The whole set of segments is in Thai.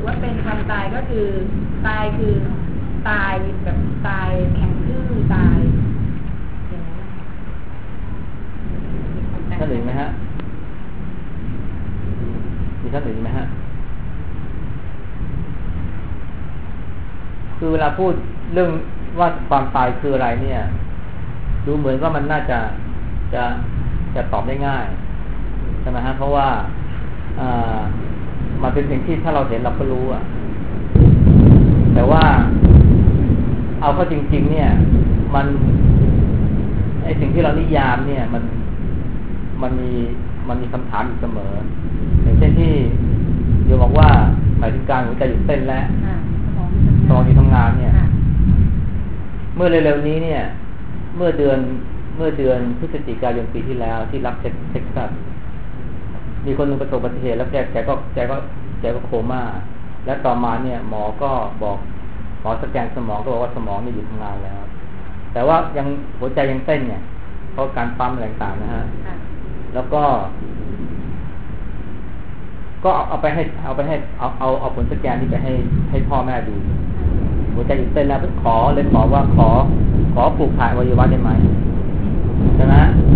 กว่าเป็นความตายก็คือตายคือตายแบบตายแข็งทื่อตายอย่างนั้นนะคะท่านอื่นไหมฮะมีท่านอื่นไหมฮะคือเวลาพูดเรื่องว่าความตายคืออะไรเนี่ยดูเหมือนว่ามันน่าจะตอบได้ง่ายใช่ไหมฮะเพราะว่ามันเป็นสิ่งที่ถ้าเราเห็นเราก็รู้อะแต่ว่าเอาเข้าจริงๆเนี่ยมันไอสิ่งที่เรานิยามเนี่ยมันมีคำถามอยู่เสมออย่างเช่นที่โยมบอกว่าหมายถึงการหัวใจหยุดเต้นและสมองหยุดทำงานเนี่ยเมื่อเร็วๆนี้เนี่ยเมื่อเดือนพฤศจิกายนปีที่แล้วที่รัฐเท็กซัสมีคนหนึ่งประสบอุบัติเหตุแล้วแกก็โคม่าและต่อมาเนี่ยหมอก็บอกหมอสแกนสมองก็บอกว่าสมองนี่หยุดทำงานแล้วแต่ว่ายังหัวใจยังเต้นเนี่ยเพราะการปั๊มอะไรต่างๆนะฮะแล้วก็เอาไปให้เอาผลสแกนนี้ไปให้พ่อแม่ดูหัวใจหยุดเต้นแล้วขอว่าขอปลูกถ่ายอวัยวะได้ไหมใช่ไหม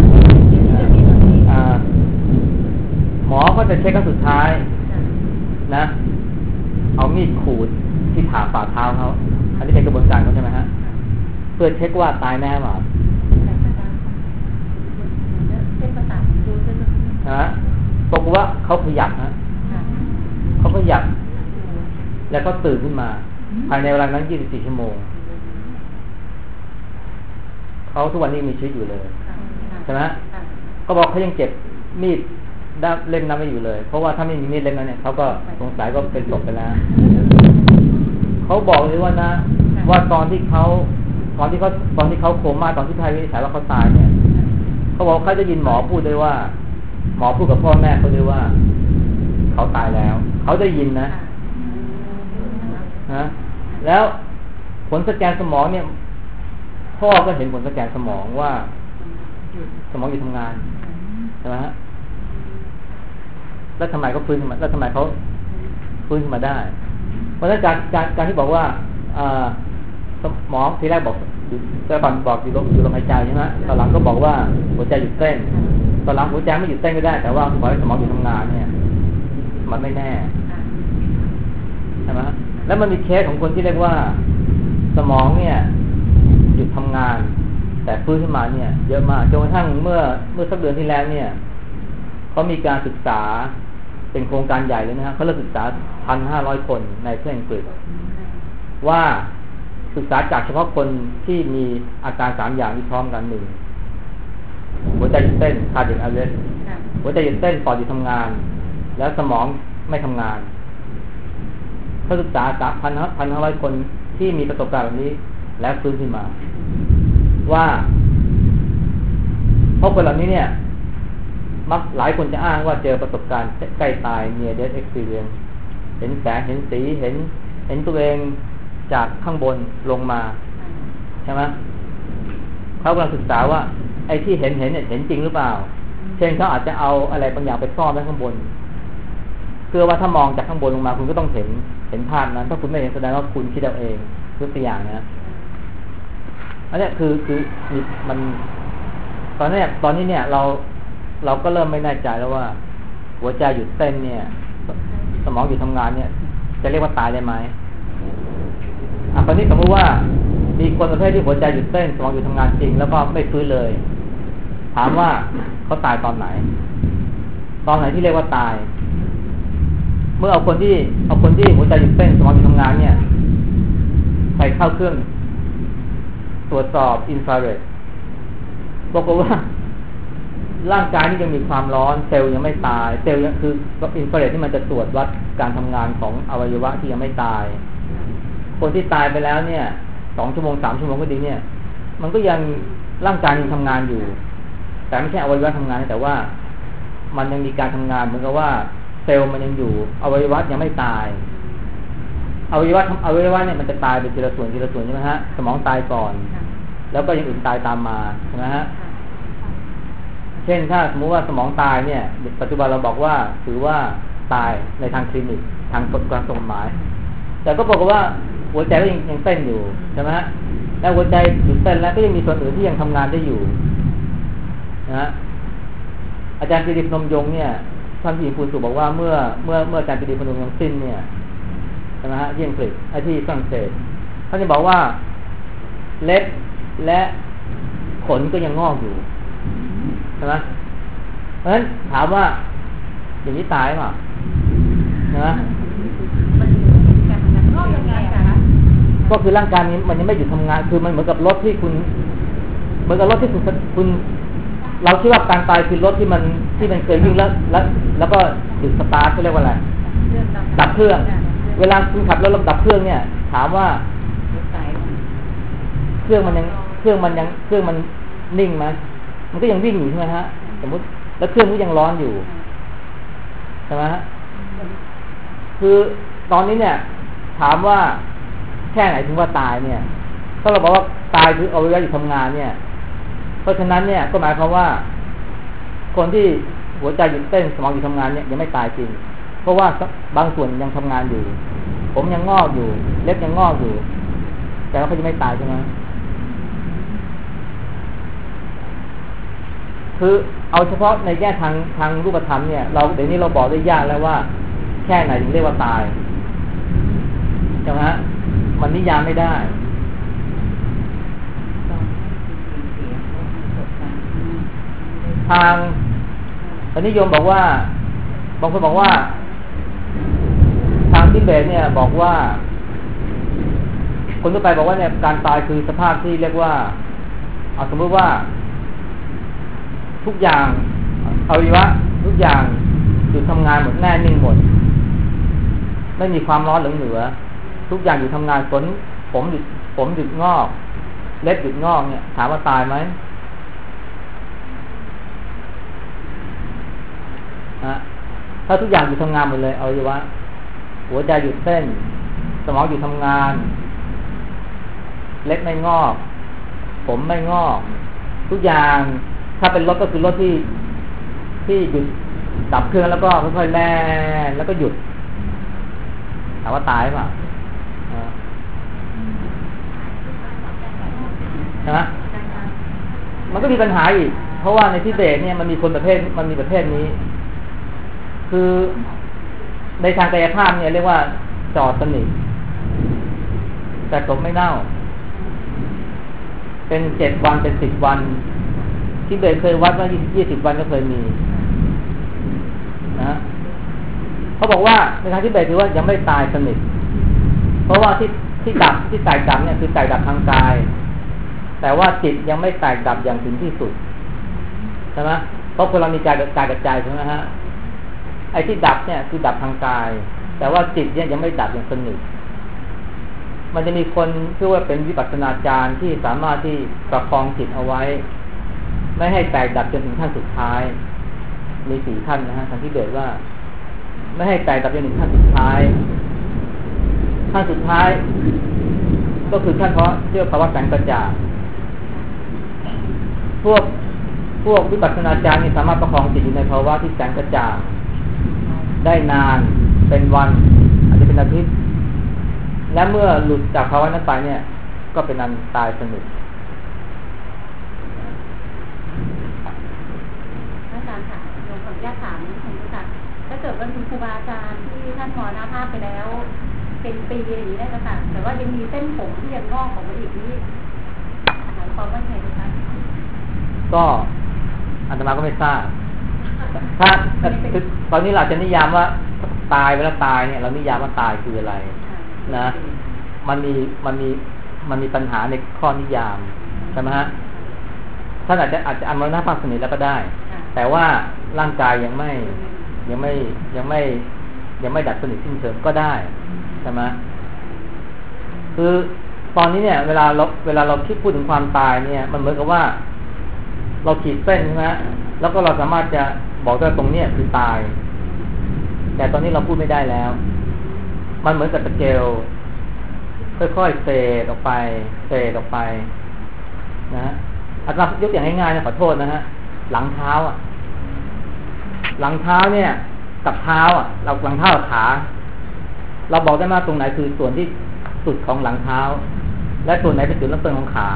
หมอก็จะเช็คครั้งสุดท้ายนะเอามีดขูดที่ผ่าฝ่าเท้าเขาอันนี้เป็นกระบวนการเขาใช่ไหมฮะเพื่อเช็คว่าตายแน่หรือฮะบอกว่าเขาขยับฮะเขาขยับแล้วก็ตื่นขึ้นมาภายในเวลานั้น24 ชั่วโมงเขาทุกวันนี้มีชีวิตอยู่เลยใช่ไหมก็บอกเขายังเจ็บมีดเล่มนั้นไม่อยู่เลยเพราะว่าถ้าไม่มีมีดเล่มนั้นเนี่ยเขาก็สงสัยก็เป็นศพไปแล้วเขาบอกเลยว่านะว่าตอนที่เขาโคม่าตอนที่แพทย์วินิจฉัยว่าเขาตายเนี่ยเขาบอกเขาจะยินหมอพูดด้วยว่าหมอพูดกับพ่อแม่เขาด้วยว่าเขาตายแล้วเขาได้ยินนะแล้วผลสแกนสมองเนี่ยพ่อก็เห็นผลสแกนสมองว่าสมองหยุดทำงานใช่ไหมฮะแล้วทำไมเขาฟื้นขึ้นมาแล้วทำไมเขาฟื้นขึ้นมาได้เพราะฉะนั้นการที่บอกว่าสมองทีแรกบอกแต่ก่อนบอกอยู่ลมหายใจใช่ไหมตอนหลังก็บอกว่าหัวใจหยุดเต้นตอนหลังหัวใจไม่หยุดเต้นก็ได้แต่ว่าขอให้สมองหยุดทำงานเนี่ยมันไม่แน่ใช่ไหมแล้วมันมีเคสของคนที่เรียกว่าสมองเนี่ยหยุดทำงานแต่ฟื้นขึ้นมาเนี่ยเยอะมากจนกระทั่งเมื่อสักเดือนที่แล้วเนี่ยเขามีการศึกษาเป็นโครงการใหญ่เลยนะครับเขาเริ่มศึกษา 1,500 คนในประเทศอังกฤษว่าศึกษาจากเฉพาะคนที่มีอาการ3อย่างที่พร้อมกัน1หัวใจหยุดเต้น cardiac arrest หัวใจหยุดเต้นปอดหยุดทำงานแล้วสมองไม่ทำงานเขาศึกษา 1,500 คนที่มีประสบการณ์แบบนี้แล้วฟื้นขึ้นมาว่าเพราะคนเหล่านี้เนี่ยมักหลายคนจะอ้างว่าเจอประสบการณ์ใกล้ตาย near death experience เห็นแสงเห็นสีเห็นตัวเองจากข้างบนลงมาใช่ไหมเขากำลังศึกษาว่าไอ้ที่เห็นเนี่ยเห็นจริงหรือเปล่าเช่นเขาอาจจะเอาอะไรบางอย่างไปซ่อนไว้ข้างบนเพื่อว่าถ้ามองจากข้างบนลงมาคุณก็ต้องเห็นภาพนั้นถ้าคุณไม่เห็นแสดงว่าคุณคิดเอาเองยกตัวอย่างนะอันนี้คือมันตอนนี้เนี่ยเราก็เริ่มไม่แน่ใจแล้วว่าหัวใจหยุดเต้นเนี่ยสมองหยุดทำงานเนี่ยจะเรียกว่าตายได้ไหมตอนนี้สมมติว่ามีคนประเภทที่หัวใจหยุดเต้นสมองหยุดทำงานจริงแล้วก็ไม่ฟื้นเลยถามว่าเขาตายตอนไหนที่เรียกว่าตายเมื่อเอาคนที่หัวใจหยุดเต้นสมองหยุดทำงานเนี่ยใส่เข้าเครื่องตรวจสอบอินฟราเรดบอกว่าร่างกายนี่ยังมีความร้อนเซลล์ยังไม่ตายเซลล์ยังคืออินฟราเรดที่มันจะตรวจวัดการทำงานของอวัยวะที่ยังไม่ตายคนที่ตายไปแล้วเนี่ย2 ชั่วโมง 3 ชั่วโมงก็ดีเนี่ยมันก็ยังร่างกายยังทำงานอยู่แต่ไม่ใช่อวัยวะทำงานแต่ว่ามันยังมีการทำงานเหมือนกับว่าเซลล์มันยังอยู่อวัยวะยังไม่ตายอวัยวะเนี่ยมันจะตายเป็นทีละส่วนใช่ไหมฮะสมองตายก่อนแล้วก็อย่างอื่นตายตามมาใช่ไหมฮะเช่นถ้าสมมุติว่าสมองตายเนี่ยปัจจุบันเราบอกว่าถือว่าตายในทางคลินิกทางกฎการกฎหมายแต่ก็บอกว่าหัวใจก็ยังเต้นอยู่ใช่ไหมฮะแล้วหัวใจหยุดเต้นแล้วก็ยังมีส่วนอื่นที่ยังทำงานได้อยู่นะอาจารย์ปรีดีพนมยงค์เนี่ยท่านผู้หญิงภูสุบอกว่าเมื่ออาจารย์ปรีดีพนมยงค์สิ้นเนี่ยใช่ไหมฮะที่อังกฤษที่ฝรั่งเศสท่านจะบอกว่าเล็บและขนก็ยังงอกอยู่ใช่ไหมเพราะฉะนั้นถามว่าอย่างนี้ตายเปล่านะก็คือร่างกายนี้มันยังไม่หยุดทำงานคือมันเหมือนกับรถที่คุณเราคิดว่าการตายคือรถที่มันเคยวิ่งแล้วก็หยุดสตาร์ทเขาเรียกว่าอะไรดับเครื่องเวลาคุณขับรถดับเครื่องเนี่ยถามว่าเครื่องมันนิ่งไหมมันก็ยังวิ่งอยู่ใช่ไหมฮะสมมติแล้วเครื่องก็ยังร้อนอยู่ใช่ไหมฮะคือตอนนี้เนี่ยถามว่าแค่ไหนถึงว่าตายเนี่ยถ้าเราบอกว่าตายคืออวัยวะหยุดทำงานเนี่ยเพราะฉะนั้นเนี่ยก็หมายความว่าคนที่หัวใจหยุดเต้นสมองหยุดทำงานเนี่ยยังไม่ตายจริงเพราะว่าบางส่วนยังทำงานอยู่ผมยังงอกอยู่เล็บยังงอกอยู่แต่ว่าเขาจะไม่ตายใช่ไหมคือเอาเฉพาะในแง่ทางรูปธรรมเนี่ยเราเดี๋ยวนี้เราบอกได้ยากแล้วว่าแค่ไหนถึงเรียกว่าตายใช่ไหมฮะมันนิยามไม่ได้ทางนิยมบอกว่าบางคนบอกว่าทางทิเบตเนี่ยบอกว่าคนทั่วไปบอกว่าเนี่ยการตายคือสภาพที่เรียกว่าเอาสมมติว่าทุกอย่างอวัยวะทุกอย่างหยุดทำงานหมดแน่นิ่งหมดไม่มีความร้อนเหลือทุกอย่างหยุดทำงานผมหยุดงอกเล็บหยุดงอกเนี่ยถามว่าตายไหมถ้าทุกอย่างหยุดทำงานหมดเลยอวัยวะหัวใจหยุดเต้นสมองหยุดทำงานเล็บไม่งอกผมไม่งอกทุกอย่างถ้าเป็นรถก็คือรถที่หยุดดับเครื่องแล้วก็ค่อยๆแล่นแล้วก็หยุดถามว่าตายเปล่าใช่ไหมมันก็มีปัญหาอีกเพราะว่าในทิเบตเนี่ยมันมีประเภทนี้คือในทางกายภาพเนี่ยเรียกว่าจอดสนิทแต่ศพไม่เน่าเป็น7 วันเป็น10 วันที่เคยวัดว่า20 วันก็เคยมีนะเขาบอกว่าในทางที่เบสถือว่ายังไม่ตายสนิทเพราะว่าที่แตกดับเนี่ยคือแตกดับทางกายแต่ว่าจิตยังไม่แตกดับอย่างถึงที่สุดใช่ไหมเพราะคนเรามีกายกับใจใช่ไหมฮะไอ้ที่ดับเนี่ยคือดับทางกายแต่ว่าจิตเนี่ยยังไม่ดับอย่างสนิทมันจะมีคนชื่อว่าเป็นวิปัสสนาจารย์ที่สามารถที่ประคองจิตเอาไว้ไม่ให้แตกดับจนถึงขั้นสุดท้ายมี4 ขั้นนะฮะทางที่เบสว่าไม่ให้แตกดับจนถึงขั้นสุดท้ายก็คือขั้นเพราะเรียกภาวะแสงกระจ่างพวกวิปัสสนาจารย์นี่สามารถประคองจิตอยู่ในภาวะที่แสงกระจ่างได้นานเป็นวันอาจจะเป็นอาทิตย์และเมื่อหลุดจากภาวะนั้นไปเนี่ยก็เป็นอันตายสนิทอาจารย์ค่ะโยมขออนุญาตถามคุณผู้ชมถ้าเกิดว่ามีครูบาอาจารย์ที่ท่านมรณภาพไปแล้วเป็นปีอย่างนี้ได้ค่ะแต่ว่ายังมีเส้นผมที่ยังงอกออกมาอีกนี้หมายความว่าไงคะก็อาตมาก็ไม่ทราบถ้าตอนนี้เราจะนิยามว่าตายเวลาตายเนี่ยเรานิยามว่าตายคืออะไรนะมันมีปัญหาในข้อนิยามใช่ไหมฮะท่านอาจจะอันมรณภาพสนิทแล้วก็ได้แต่ว่าร่างกายยังไม่ดับสนิทสิ้นเชิงก็ได้ใช่ไหมคือตอนนี้เนี่ยเวลาเราคิดพูดถึงความตายเนี่ยมันเหมือนกับว่าเราขีดเส้นใช่ไหมแล้วก็เราสามารถจะบอกว่าตรงนี้คือตายแต่ตอนนี้เราพูดไม่ได้แล้วมันเหมือนกับสเกลค่อยๆเฟดออกไปนะฮะอาจารย์ยกอย่างง่ายๆนะขอโทษนะฮะหลังเท้าเนี่ยกับเท้าเราหลังเท้ากับขาเราบอกได้ไหมตรงไหนคือส่วนที่สุดของหลังเท้าและส่วนไหนเป็นจุดเริ่มต้นของขา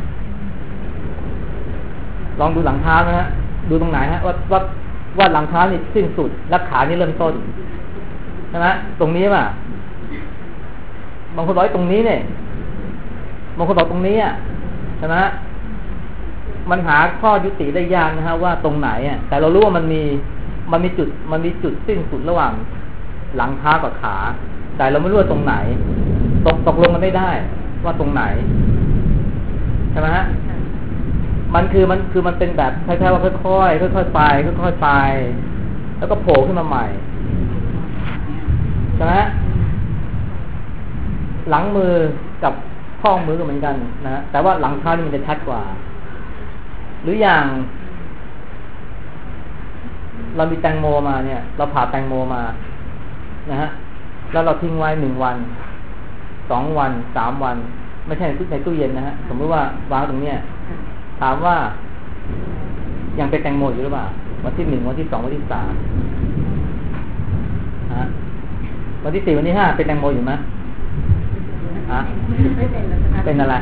ลองดูหลังเท้านะฮะดูตรงไหนฮะว่าหลังเท้านี่สิ้นสุดและขานี่เริ่มต้นใช่ไหมตรงนี้ป่ะบางคนบอกตรงนี้เนี่ยบางคนบอกตรงนี้อ่ะใช่ไหมมันหาข้อยุติได้ยากนะฮะว่าตรงไหนอ่ะแต่เรารู้ว่ามันมีจุดสิ้นสุดระหว่างหลังเท้ากับขาแต่เราไม่รู้ว่าตรงไหนตกลงมันไม่ได้ว่าตรงไหนใช่ไหมฮะมันเป็นแบบคล้ายๆว่าค่อยๆไปค่อยๆไปแล้วก็โผล่ขึ้นมาใหม่ใช่ไหมหลังมือกับข้อมือก็เหมือนกันนะแต่ว่าหลังเท้านี่มันจะชัดกว่าหรืออย่างเรามีแตงโมมาเนี่ยเราผ่าแตงโมมานะฮะแล้วเราทิ้งไว้1 วัน2 วัน3 วันไม่ใช่ในตู้เย็นนะฮะสมมติว่าวางตรงเนี้ยถามว่ายังเป็นแตงโมอยู่หรือเปล่าวันที่1วันที่2วันที่3ฮะวันที่4วันที่5เป็นแตงโมอยู่ไหมฮะเป็นอะไร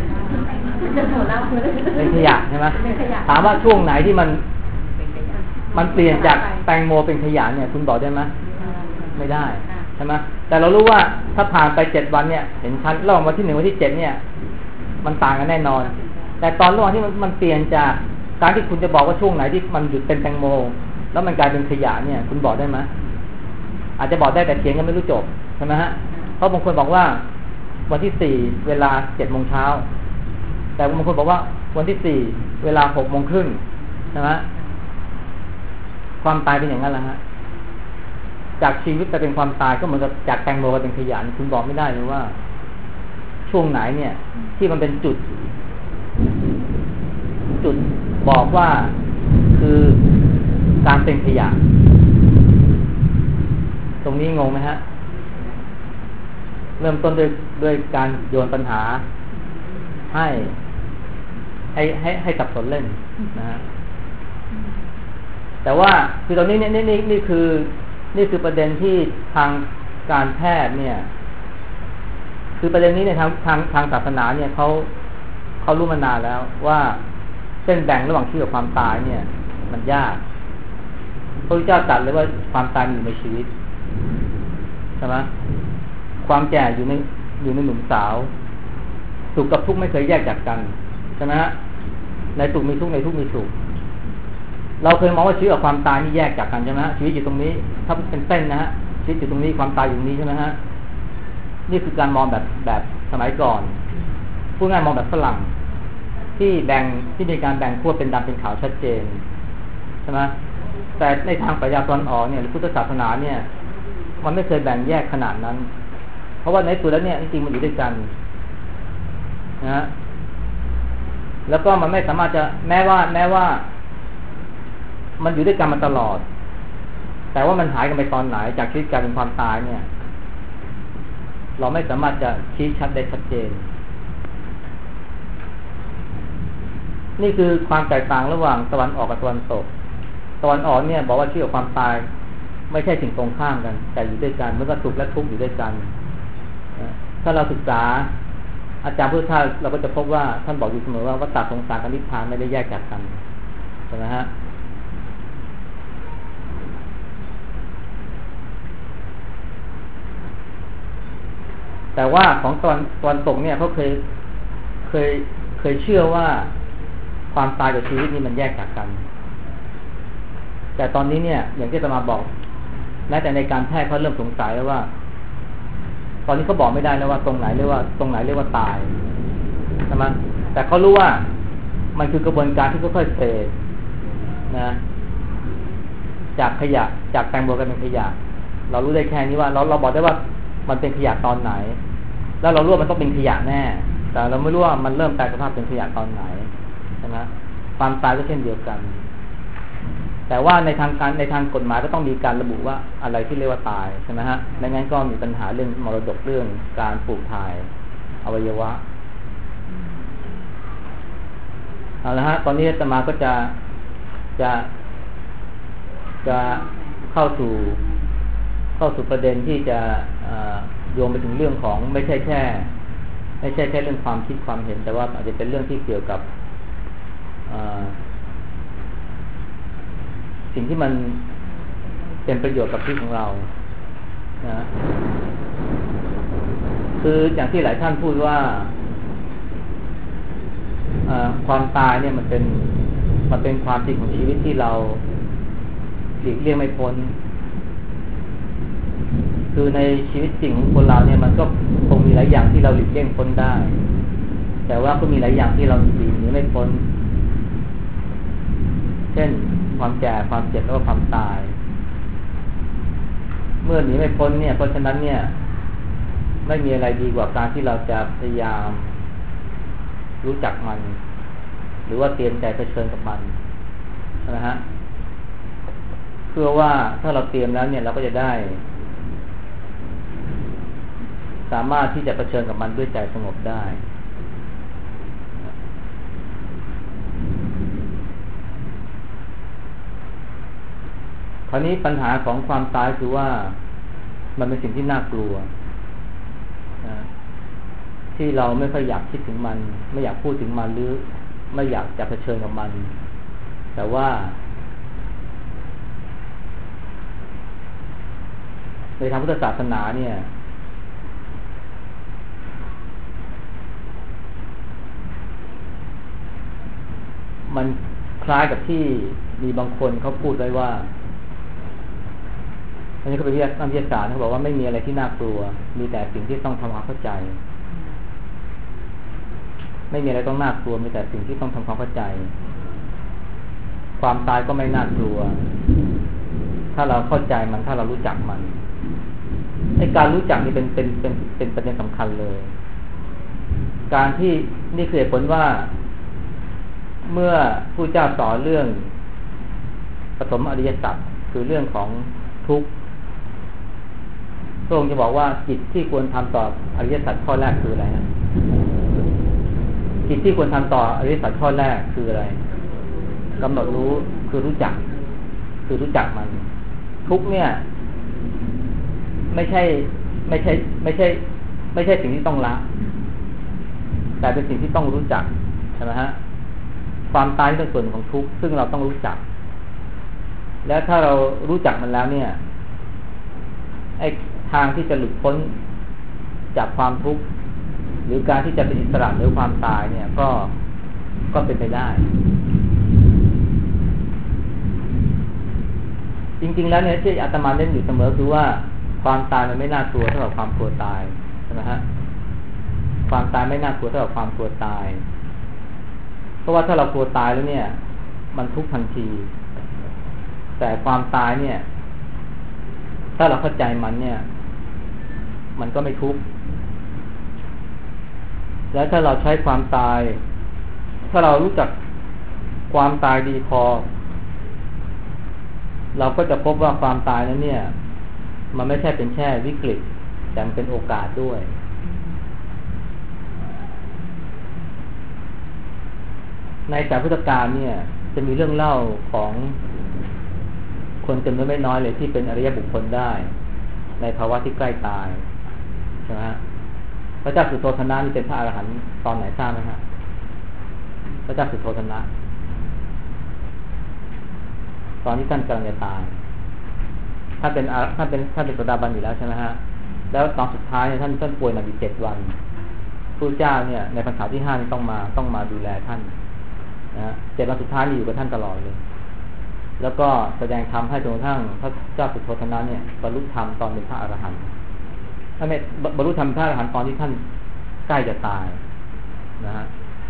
เป็นขยะใช่ไหมถามว่าช่วงไหนที่มันเปลี่ยนจากแตงโมเป็นขยะเนี่ยคุณบอกได้ไหมไม่ได้ใช่ไหมแต่เรารู้ว่าถ้าผ่านไป7 วันเนี่ยเห็นชัดระหว่างวันที่1วันที่7เนี่ยมันต่างกันแน่นอนแต่ตอนระหว่างที่มันเปลี่ยนจากการที่คุณจะบอกว่าช่วงไหนที่มันหยุดเป็นแตงโมแล้วมันกลายเป็นขยะเนี่ยคุณบอกได้ไหมอาจจะบอกได้แต่เถียงกันไม่รู้จบใช่ไหมฮะเพราะบางคนบอกว่าวันที่4เวลา 7 โมงเช้าแต่บางคนบอกว่าวันที่4เวลา 6 โมงครึ่งใช่ไหมความตายเป็นอย่างนั้นแหละฮะจากชีวิตไปเป็นความตายก็เหมือนกับจากแตงโมไปเป็นขยะคุณบอกไม่ได้เลยว่าช่วงไหนเนี่ยที่มันเป็นจุดบอกว่าคือการเป็นขยะตรงนี้งงไหมฮะเริ่มต้นด้วยการโยนปัญหาให้สับสนเล่นนะฮะแต่ว่าคือตอนนี้นี่คือประเด็นที่ทางการแพทย์เนี่ยคือประเด็นนี้ในทางศาสนาเนี่ยเขารู้มานานแล้วว่าเส้นแบ่งระหว่างชีวิตกับความตายเนี่ยมันยากพระพุทธเจ้าตรัสเลยว่าความตายอยู่ในชีวิตใช่ไหมความแก่อยู่ในหนุ่มสาวสุขกับทุกข์ไม่เคยแยกจากกันใช่ไหมฮะในสุขมีทุกข์ในทุกข์มีสุขเราเคยมองว่าชีวิตกับความตายนี่แยกจากกันใช่ไหมฮะชีวิตอยู่ตรงนี้ถ้าเป็นเส้นนะฮะชีวิตอยู่ตรงนี้ความตายอยู่ตรงนี้ใช่ไหมฮะนี่คือการมองแบบสมัยก่อนพูดง่ายมองแบบฝรั่งที่มีการแบ่งขั้วเป็นดำเป็นขาวชัดเจนใช่ไหมแต่ในทางปรัชญาตะวันออกเนี่ยหรือพุทธศาสนาเนี่ยมันไม่เคยแบ่งแยกขนาดนั้นเพราะว่าในสุดแล้วเนี่ยจริงๆมันอยู่ด้วยกันนะฮะแล้วก็มันไม่สามารถจะแม้ว่ามันอยู่ด้วยกันมาตลอดแต่ว่ามันหายกันไปตอนไหนจากชีวิตกลายเป็นความตายเนี่ยเราไม่สามารถจะชี้ชัดได้ชัดเจนนี่คือความแตกต่างระหว่างตะวันออกกับตะวันตกตะวันออกเนี่ยบอกว่าชีวิตกับความตายไม่ใช่สิ่งตรงข้ามกันแต่อยู่ด้วยกันเมื่อสุขและทุกข์อยู่ด้วยกันถ้าเราศึกษาอาจารย์พุทธทาสเราก็จะพบว่าท่านบอกอยู่เสมอว่าวัฏฏะสงสารกับนิพพานไม่ได้แยกจากกันใช่ไหมฮะแต่ว่าของตอนตกเนี่ยเขาเคยเชื่อว่าความตายกับชีวิตนี่มันแยกจากกันแต่ตอนนี้เนี่ยอย่างที่อาตมาบอกแม้แต่ในการแพทย์เขาเริ่มสงสัยแล้วว่าตอนนี้เขาบอกไม่ได้แล้วว่าตรงไหนเรียกว่าตายใช่ไหมแต่เขารู้ว่ามันคือกระบวนการที่ค่อยๆเฟดนะจากขยะจากแตงโมกันเป็นขยะเรารู้ได้แค่นี้ว่าเราบอกได้ว่ามันเป็นขยะตอนไหนแล้วเรารู้ว่ามันต้องเป็นขยะแน่แต่เราไม่รู้ว่ามันเริ่มแปลสภาพเป็นขยะตอนไหนใช่ไหมความตายก็เช่นเดียวกันแต่ว่าในทางกฎหมายก็ต้องมีการระบุว่าอะไรที่เรียกว่าตายใช่ไหมฮะไม่งั้นก็มีปัญหาเรื่องมรดกเรื่องการปลูกถ่ายอวัยวะเอาละฮะตอนนี้อาตมาก็จะเข้าสู่เข้าสู่ประเด็นที่จะโยงไปถึงเรื่องของไม่ใช่แค่เรื่องความคิดความเห็นแต่ว่าอาจจะเป็นเรื่องที่เกี่ยวกับสิ่งที่มันเป็นประโยชน์กับชีวิตของเรานะคืออย่างที่หลายท่านพูดว่าความตายเนี่ยมันเป็นความจริงของชีวิตที่เราหลีกเลี่ยงไม่พ้นคือในชีวิตจริงของคนเราเนี่ยมันก็คงมีหลายอย่างที่เราหลีกเลี่ยงพ้นได้แต่ว่าก็มีหลายอย่างที่เราหลีกไม่พ้นเช่นความแก่ความเจ็บแล้วก็ความตายเมื่อหนีไม่พ้นเนี่ยเพราะฉะนั้นเนี่ยไม่มีอะไรดีกว่าการที่เราจะพยายามรู้จักมันหรือว่าเตรียมใจเผชิญกับมันนะฮะเพื่อว่าถ้าเราเตรียมแล้วเนี่ยเราก็จะได้สามารถที่จะเผชิญกับมันด้วยใจสงบได้คราวนี้ปัญหาของความตายคือว่ามันเป็นสิ่งที่น่ากลัวที่เราไม่ค่อยอยากคิดถึงมันไม่อยากพูดถึงมันหรือไม่อยากจะเผชิญกับมันแต่ว่าในทางพุทธศาสนาเนี่ยมันคล้ายกับที่มีบางคนเขาพูดไว้ว่าอันนี้เขาเป็นนักวิทยาศาสตร์เขาบอกว่าไม่มีอะไรที่น่ากลัวมีแต่สิ่งที่ต้องทำความเข้าใจไม่มีอะไรต้องน่ากลัวมีแต่สิ่งที่ต้องทำความเข้าใจความตายก็ไม่น่ากลัวถ้าเราเข้าใจมันถ้าเรารู้จักมันไอ้การรู้จักนี่เป็นประเด็นสำคัญเลยการที่นี่คือเหตุผลว่าเมื่อผู้เจ้าสอนเรื่องปฐมอริยสัจคือเรื่องของทุกข์พระองค์จะบอกว่ากิจที่ควรทำต่ออริยสัจข้อแรกคืออะไรฮะกิจที่ควรทำต่ออริยสัจข้อแรกคืออะไรกำหนดรู้คือรู้จักมันทุกข์เนี่ยไม่ใช่สิ่งที่ต้องละแต่เป็นสิ่งที่ต้องรู้จักใช่ไหมฮะความตายเป็นส่วนของทุกข์ซึ่งเราต้องรู้จักแล้วถ้าเรารู้จักมันแล้วเนี่ยไอ้ทางที่จะหลุดพ้นจากความทุกข์หรือการที่จะเป็นอิสระหรือความตายเนี่ยก็เป็นไปได้จริงๆแล้วเนี่ยที่อาตมาเน้นอยู่เสมอคือว่าความตายมันไม่น่ากลัวเท่ากับความกลัวตายใช่ไหมฮะความตายไม่น่ากลัวเท่ากับความกลัวตายเพราะว่าถ้าเรากลัวตายแล้วเนี่ยมันทุกข์ทันทีแต่ความตายเนี่ยถ้าเราเข้าใจมันเนี่ยมันก็ไม่ทุกข์แล้วถ้าเราใช้ความตายถ้าเรารู้จักความตายดีพอเราก็จะพบว่าความตายนั้นเนี่ยมันไม่ใช่เป็นแค่วิกฤตแต่มันเป็นโอกาสด้วยในสายพุทธกาลเนี่ยจะมีเรื่องเล่าของคนจำนวนไม่น้อยเลยที่เป็นอริยบุคคลได้ในภาวะที่ใกล้ตายใช่ไหมฮะพระเจ้าสุโธทนะนี่เป็นพระอรหันต์ตอนไหนทราบไหมฮะพระเจ้าสุโธทนะตอนที่ท่านกำลังจะตายท่านเป็นโสดาบันอยู่แล้วใช่ไหมฮะแล้วตอนสุดท้ายเนี่ยท่านป่วยมาอยู่7 วันพระเจ้าเนี่ยในพรรษาที่5นี่ต้องมาดูแลท่านนะ7 วันสุดท้ายนี่อยู่กับท่านตลอดเลยแล้วก็แสดงธรรมให้จนกระทั่งพระเจ้าสุโธทนะเนี่ยบรรลุธรรมตอนเป็นพระอรหันต์ท่านบรรลุธรรมพระอรหันต์ตอนที่ท่านใกล้จะตายนะฮะ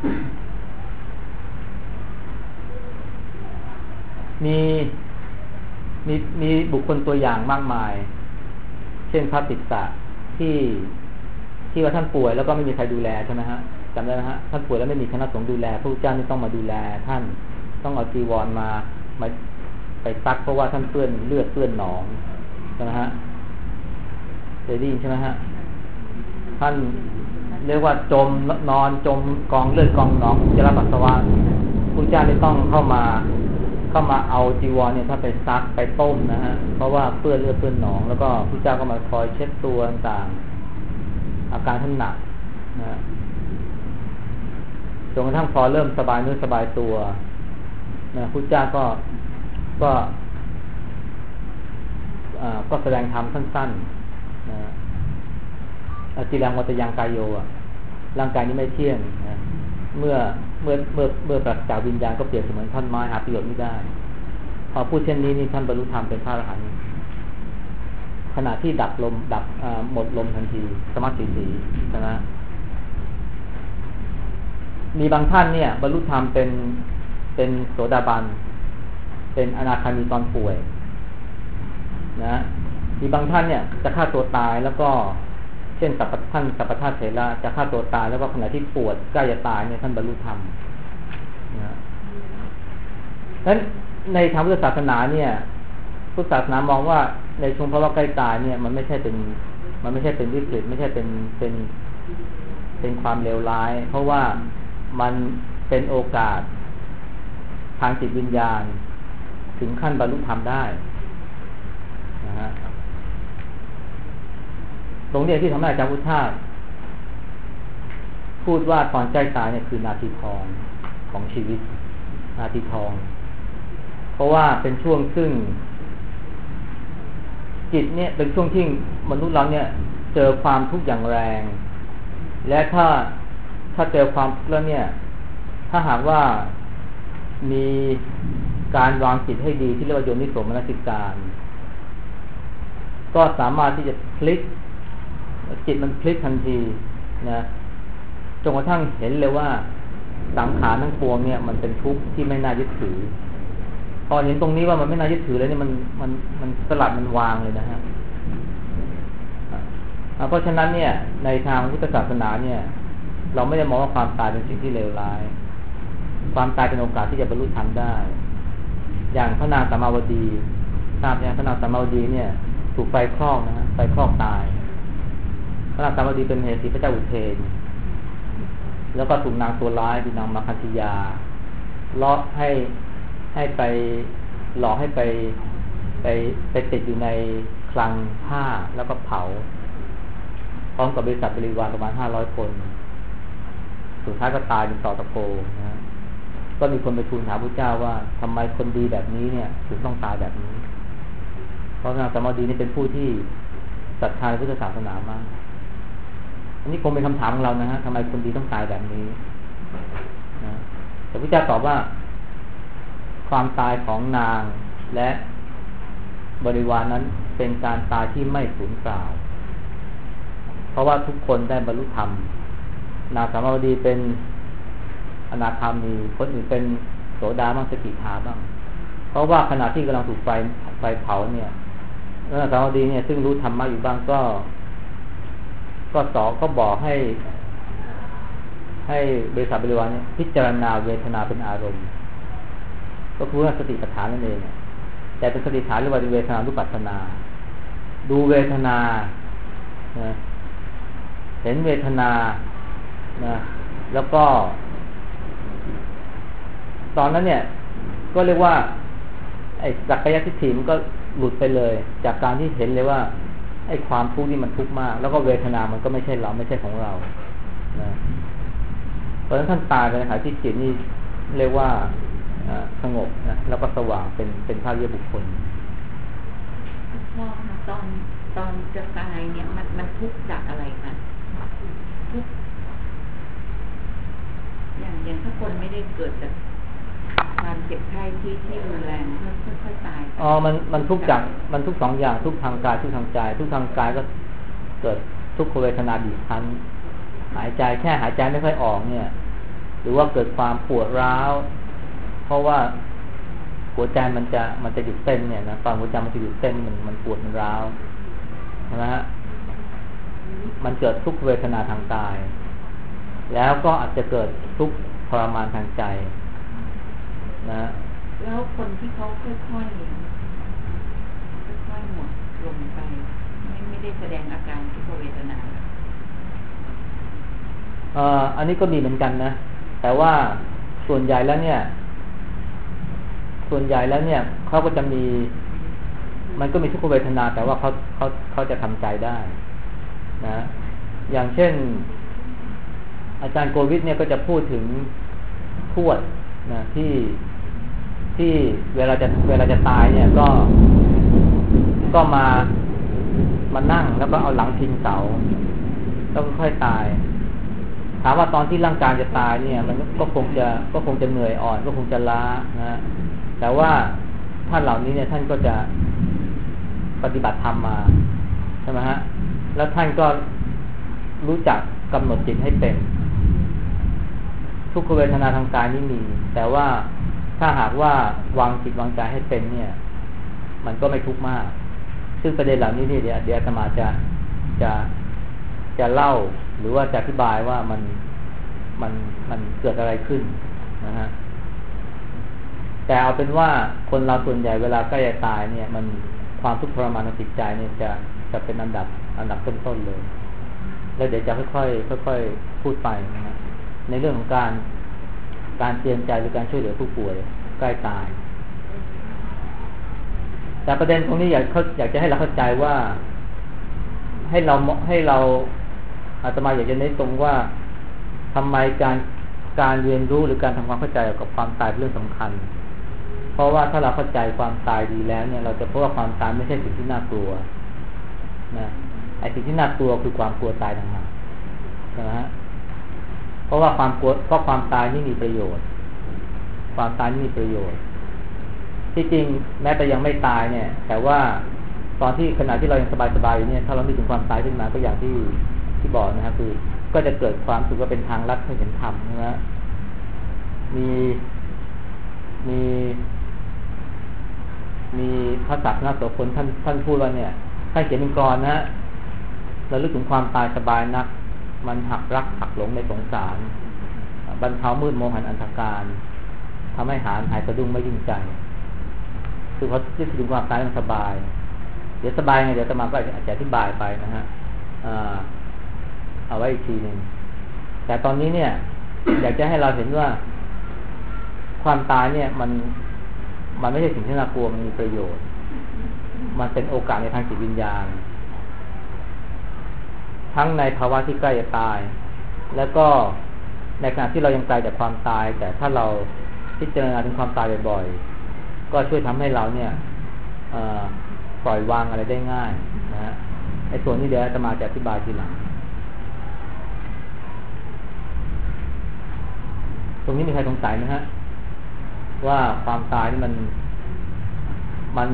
มีบุคคลตัวอย่างมากมายเช่นพระติสสะที่ว่าท่านป่วยแล้วก็ไม่มีใครดูแลใช่ไหมฮะจำได้ไหมฮะท่านป่วยแล้วไม่มีคณะสงฆ์ดูแลพระพุทธเจ้านี่ต้องมาดูแลท่านต้องเอาจีวรมาไปซักเพราะว่าท่านเปื้อนเลือดเปื้อนหนองใช่ไหมฮะเคยได้ยินใช่ไหมฮะท่านเรียกว่าจมกองเลือดกองหนองจะรับปัสสาวะพระพุทธเจ้านี่ต้องเข้ามาเข้ามาเอาจีวรเนี่ยถ้าไปซักไปต้มนะฮะเพราะว่าเปื้อนเลือดเปื้อนหนองแล้วก็พระเจ้าก็มาคอยเช็ดตัวต่างอาการท่านหนักนะจนกระทั่งพอเริ่มสบายเนื้อสบายตัวนะพระเจ้าก็แสดงธรรมสั้นๆนะจิรังวัตยังกายโยร่างกายนี้ไม่เที่ยงนะเมื่อปราศจากวิญญาณก็เปรียบเสมือนท่อนไม้หาประโยชน์ไม่ได้พอพูดเช่นนี้นี่ท่านบรรลุธรรมเป็นพระอรหันต์ขณะที่ดับหมดลมทันทีสมาธิสีนะมีบางท่านเนี่ยบรรลุธรรมเป็นโสดาบันเป็นอนาคามีตอนป่วยนะมีบางท่านเนี่ยจะฆ่าตัวตายแล้วก็เช่นท่านสัพพทาเถระจะฆ่าตัวตายแล้วก็ขณะที่ปวดใกล้จะตายเนี่ยท่านบรรลุธรรมนะดังนั้นในทางพุทธศาสนาเนี่ยพุทธศาสนามองว่าในช่วงภาวะใกล้ตายเนี่ยมันไม่ใช่เป็นวิกฤตไม่ใช่เป็นความเลวร้ายเพราะว่ามันเป็นโอกาสทางจิตวิญญาณถึงขั้นบรรลุธรรมได้นะฮะตรงนี้ที่ทำให้อาจารย์พุทธาพูดว่าตอนใกล้ตายเนี่ยคือนาทีทองของชีวิตนาทีทองเพราะว่าเป็นช่วงซึ่งจิตเนี่ยเป็นช่วงที่มนุษย์เราเนี่ยเจอความทุกข์อย่างแรงและถ้าเจอความทุกข์แล้วเนี่ยถ้าหากว่ามีการวางจิตให้ดีที่เรียกว่าโยนิโสมนสิการก็สามารถที่จะพลิกจิตมันพลิกทันทีนะจนกระทั่งเห็นเลยว่าสังขารทั้งปวงเนี่ยมันเป็นทุกข์ที่ไม่น่ายึดถือพอเห็นตรงนี้ว่ามันไม่น่ายึดถือแล้วเนี่ยมันสลัดมันวางเลยนะฮะเพราะฉะนั้นเนี่ยในทางพุทธศาสนาเนี่ยเราไม่ได้มองว่าความตายเป็นสิ่งที่เลวร้ายความตายเป็นโอกาสที่จะบรรลุธรรมได้อย่างพระนางสามาวดีทราบไหมพระนางสามาวดีเนี่ยถูกไฟคลอกนะฮะไฟคลอกตายพระนางสามาวดีเป็นมเหสีพระเจ้าอุเทนแล้วก็ถูกนางตัวร้ายคือนางมาคันธยาล่อให้ไปหลอกให้ไปติดอยู่ในคลังผ้าแล้วก็เผาพร้อมกับบริษัทบริวารประมาณ500 คนสุดท้ายก็ตายเป็นต่อตะโกนะก็มีคนไปทูลถามพระเจ้าว่าทำไมคนดีแบบนี้เนี่ยถึงต้องตายแบบนี้เพราะนางสามาวดีนี่เป็นผู้ที่ศรัทธาในพุทธศาสนามากอันนี้คงเป็นคำถามของเรานะฮะทำไมคนดีต้องตายแบบนี้นะแต่พระเจ้าตอบว่าความตายของนางและบริวารนั้นเป็นการตายที่ไม่สูญเปล่าเพราะว่าทุกคนได้บรรลุธรรมนางสามาวดีเป็นอนาคามีคนอื่นเป็นโสดาบ้างสกิทาบ้างเพราะว่าขณะที่กำลังถูกไฟเผาเนี่ยนางสามาวดีเนี่ยซึ่งรู้ธรรมะอยู่บ้างก็บอกให้บริษัทบริวารเนี่ยพิจารณาเวทนาเป็นอารมณ์ก็คือว่าสติปัฏฐานนั่นเองแต่เป็นสติปัฏฐานเรียกว่าเวทนานุปัสสนาดูเวทนานะเห็นเวทนานะแล้วก็ตอนนั้นเนี่ยก็เรียกว่าไอ้สักกายทิฏฐิมันก็หลุดไปเลยจากการที่เห็นเลยว่าไอ้ความทุกข์นี่มันทุกข์มากแล้วก็เวทนามันก็ไม่ใช่เราไม่ใช่ของเรานะเพราะฉะนั้นท่านตายไปในขณะที่จิตนี่เรียกว่าสงบนะแล้วก็สว่างเป็นพระอริยบุคคลพ่อตอนจะตายเนี่ยมันทุกข์จากอะไรคะทุกข์อย่างถ้าคนไม่ได้เกิดจากความเจ็บไข้ที่รุนแรงค่อยๆตายมันทุกข์จากมันทุก2 อย่างทุกทางกายทุกทางใจทุกทางกายก็เกิดทุกขเวทนาบีบคั้นหายใจแค่หายใจไม่ค่อยออกเนี่ยหรือว่าเกิดความปวดร้าวเพราะว่าหัวใจมันจะหยุดเต้นเนี่ยนะตอนหัวใจมันจะหยุดเต้นมันปวดมันร้าวใช่ไหมฮะมันเกิดทุกขเวทนาทางกายแล้วก็อาจจะเกิดทุกข์ทรมานทางใจนะแล้วคนที่เขาค่อยๆหมดลงไปไม่ได้แสดงอาการทุกขเวทนาอันนี้ก็มีเหมือนกันนะแต่ว่าส่วนใหญ่แล้วเนี่ยส่วนใหญ่แล้วเนี่ยเขาก็จะมีมันก็มีทุกขเวทนาแต่ว่าเขาจะทำใจได้นะอย่างเช่นอาจารย์โกวิทเนี่ยก็จะพูดถึงทวดนะที่เวลาจะตายเนี่ยก็มานั่งแล้วก็เอาหลังพิงเสาแล้วก็ค่อยตายถามว่าตอนที่ร่างกายจะตายเนี่ยมันก็คงจะเหนื่อยอ่อนก็คงจะล้านะแต่ว่าท่านเหล่านี้เนี่ยท่านก็จะปฏิบัติธรรมมาใช่ไหมฮะแล้วท่านก็รู้จักกำหนดจิตให้เป็นทุกขเวทนาทางกายนี่มีแต่ว่าถ้าหากว่าวางจิตวางใจให้เป็นเนี่ยมันก็ไม่ทุกข์มากซึ่งประเด็นเหล่านี้นี่เดี๋ยวอาตมาจะเล่าหรือว่าจะอธิบายว่ามันเกิดอะไรขึ้นนะฮะแต่เอาเป็นว่าคนเราส่วนใหญ่เวลาใกล้จะตายเนี่ยมันความทุกข์ทรมานทางจิตใจเนี่ยจะเป็นอันดับต้นๆเลยแล้วเดี๋ยวจะค่อยๆพูดไปนะฮะในเรื่องของการเตรียมใจหรือการช่วยเหลือผู้ป่วยใกล้ตายแต่ประเด็นตรงนี้อยากจะให้เราเข้าใจว่าให้เราอาตมาอยากจะเน้นตรงว่าทำไมการเรียนรู้หรือการทำความเข้าใจกับความตายเป็นเรื่องสำคัญเพราะว่าถ้าเราเข้าใจความตายดีแล้วเนี่ยเราจะพบว่าความตายไม่ใช่สิ่งที่น่ากลัวนะไอ้สิ่งที่น่ากลัวคือความกลัวตายต่างหากนะฮะเพราะความตายนี่มีประโยชน์ความตายนี่มีประโยชน์ที่จริงแม้แต่ยังไม่ตายเนี่ยแต่ว่าตอนที่ขณะที่เรายังสบายๆอยู่เนี่ยถ้าเรานึกถึงความตายขึ้นมาก็อย่างที่บอกนะครับคือก็จะเกิดความรู้สึกว่าเป็นทางลัดให้เห็นธรรมนะฮะมีพระศักดิ์นาโสพลท่านพูดว่าเนี่ยท่านเขียนเป็นกลนะฮะเราลึกถึงความตายสบายนักมันหักรักหักหลงในสงสารบรรเทามืดโมหันอันธการทำให้หายสะดุ้งไม่ยิ่งใจคือเขาลึกถึงความตายมันสบายเดี๋ยวสบายไงเดี๋ยวอาตมาก็อาจจะอธิบายไปนะฮะเอาไว้อีกทีหนึ่งแต่ตอนนี้เนี่ย อยากจะให้เราเห็นว่าความตายเนี่ยมันไม่ใช่สิ่งที่น่ากลัวมันมีประโยชน์มันเป็นโอกาสในทางจิตวิญญาณทั้งในภาวะที่ใกล้จะตายแล้วก็ในขณะที่เรายังไกลจากความตายแต่ถ้าเราพิจารณาถึงความตายบ่อยๆก็ช่วยทำให้เราเนี่ยปล่อยวางอะไรได้ง่ายนะฮะไอ้ส่วนนี้เดี๋ยวอาตมาจะอธิบายทีหลังตรงนี้มีใครสงสัยไหมฮะว่าความตายนี่มัน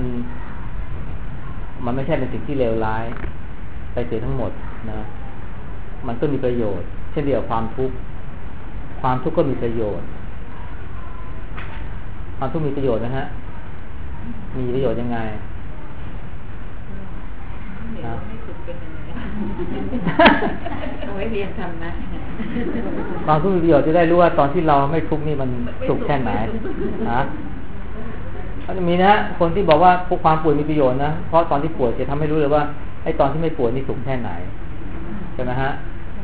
ไม่ใช่เป็นสิ่งที่เลวร้ายไปเสียทั้งหมดนะมันก็มีประโยชน์เช่นเดียวกับความทุกข์ก็มีประโยชน์ความทุกข์มีประโยชน์นะฮะมีประโยชน์ยังไงไม่สุขเป็นยังไงเอาไว้เรียนธรรมะความทุกข์มีประโยชน์จะได้รู้ว่าตอนที่เราไม่ทุกข์นี่มันสุขแค่ไหนนะเขาจะมีนะคนที่บอกว่าความป่วยมีประโยชน์นะเพราะตอนที่ป่วยจะทำให้รู้เลยว่าไอ้ตอนที่ไม่ป่วยนี่สุขแค่ไหนใช่ไหมฮะ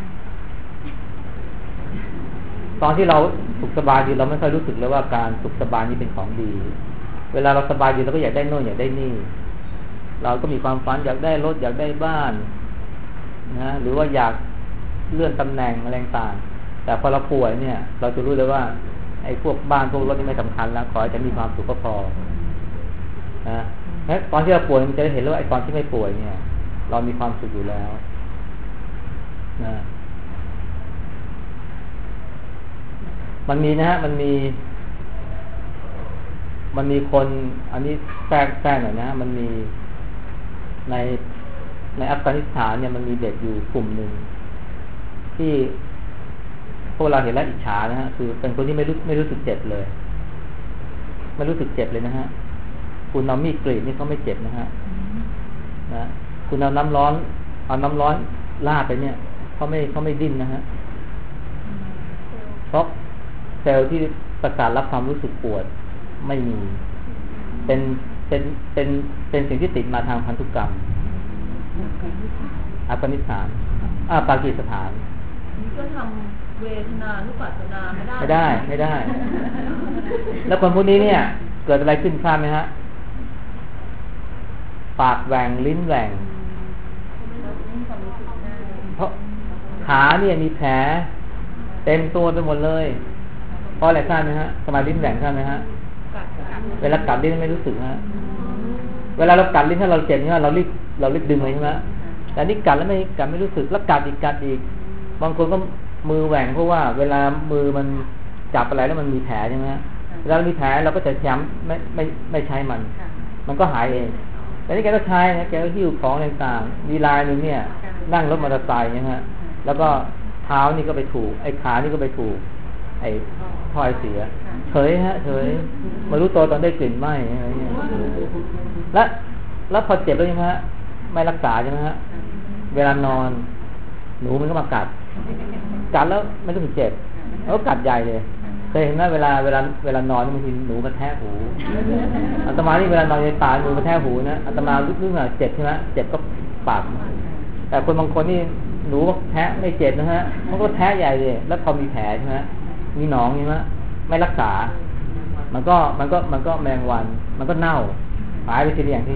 ตอนที่เราสุขสบายดีเราไม่ค่อยรู้สึกเลยว่าการสุขสบายนี่เป็นของดีเวลาเราสบายดีเราก็อยากได้โน่นอยากได้นี่เราก็มีความฝันอยากได้รถอยากได้บ้านนะหรือว่าอยากเลื่อนตำแหน่งอะไรต่างแต่พอเราป่วยเนี่ยเราจะรู้เลยว่าไอ้พวกบ้านพวกรถนี่ไม่สำคัญแล้วขอให้จะมีความสุขก็พอนะตอนที่เราป่วยมันจะได้เห็นแล้วไอ้ตอนที่ไม่ป่วยเนี่ยเรามีความสุขอยู่แล้วนะมันมีนะฮะมันมีคนอันนี้แทรกหน่อยนะมันมีในอัฟกานิสถานเนี่ยมันมีเด็กอยู่กลุ่มหนึ่งที่พวกเราเห็นแล้วอิจฉานะฮะคือเป็นคนที่ไม่รู้สึกเจ็บเลยไม่รู้สึกเจ็บเลยนะฮะคุณเอามีดกรีดนี่เขาไม่เจ็บนะฮะนะคุณเอาน้ำร้อนลาดไปเนี่ยเขาไม่ดิ้นนะฮะเพราะเซลล์ที่ประสาทรับความรู้สึกปวดไม่มีเป็นสิ่งที่ติดมาทางพันธุกรรมอัฟกานิสถานปากีสถานนี่ก็ทำเวทนานุปัสสนาไม่ได้แล้วคนพวกนี้เนี่ยเกิดอะไรขึ้นทราบไหมฮะปากแหว่งลิ้นแหว่งเพราะขาเนี่ยมีแผลเต็มตัวไปหมดเลยเพราะอะไรทราบไหมฮะทำไมลิ้นแหว่งทราบไหมฮะเวลากัดลิ้นไม่รู้สึกฮะเวลาเรากัดลิ้นถ้าเราเจ็บเนี่ยเรารีบดึงเลยใช่ไหมแต่นี่กัดแล้วไม่รู้สึกแล้วกัดอีกบางคนก็มือแหว่งเพราะว่าเวลามือมันจับอะไรแล้วมันมีแผลใช่ไหมเวลามีแผลเราก็จะย้ำไม่ใช้มันก็หายเองแต่นี่แกก็ใช้นะแกก็หิ้วของต่างๆมีลายนึงเนี่ยนั่งรถมอเตอร์ไซค์นะฮะแล้วก็เท้านี่ก็ไปถูกไอ้ขานี่ก็ไปถูกไอ้ท่อไอเสียเฉยมารู้ตัวตอนได้กลิ่นไหม้อะไรเงี้ยแล้วพอเจ็บแล้วใช่ไหมฮะไม่รักษาใช่ไหมฮะเวลานอนหนูมันก็มากัดแล้วไม่รู้สึกเจ็บแล้วกัดใหญ่เลยเคยเห็นไหมเวลานอนบางทีหนูกระแทกหูอาตมานี่เวลานอนในป่าหนูกระแทกหูนะอาตมาลึกๆหน่อยเจ็บใช่ไหมเจ็บก็ปากแต่คนบางคนนี่หนูแทะไม่เจ็บนะฮะมันก็แทะใหญ่เลยแล้วพอมีแผลใช่ไหมมีหนองใช่ไหมไม่รักษามันก็แมลงวันมันก็เน่าหายไปทีละอย่าง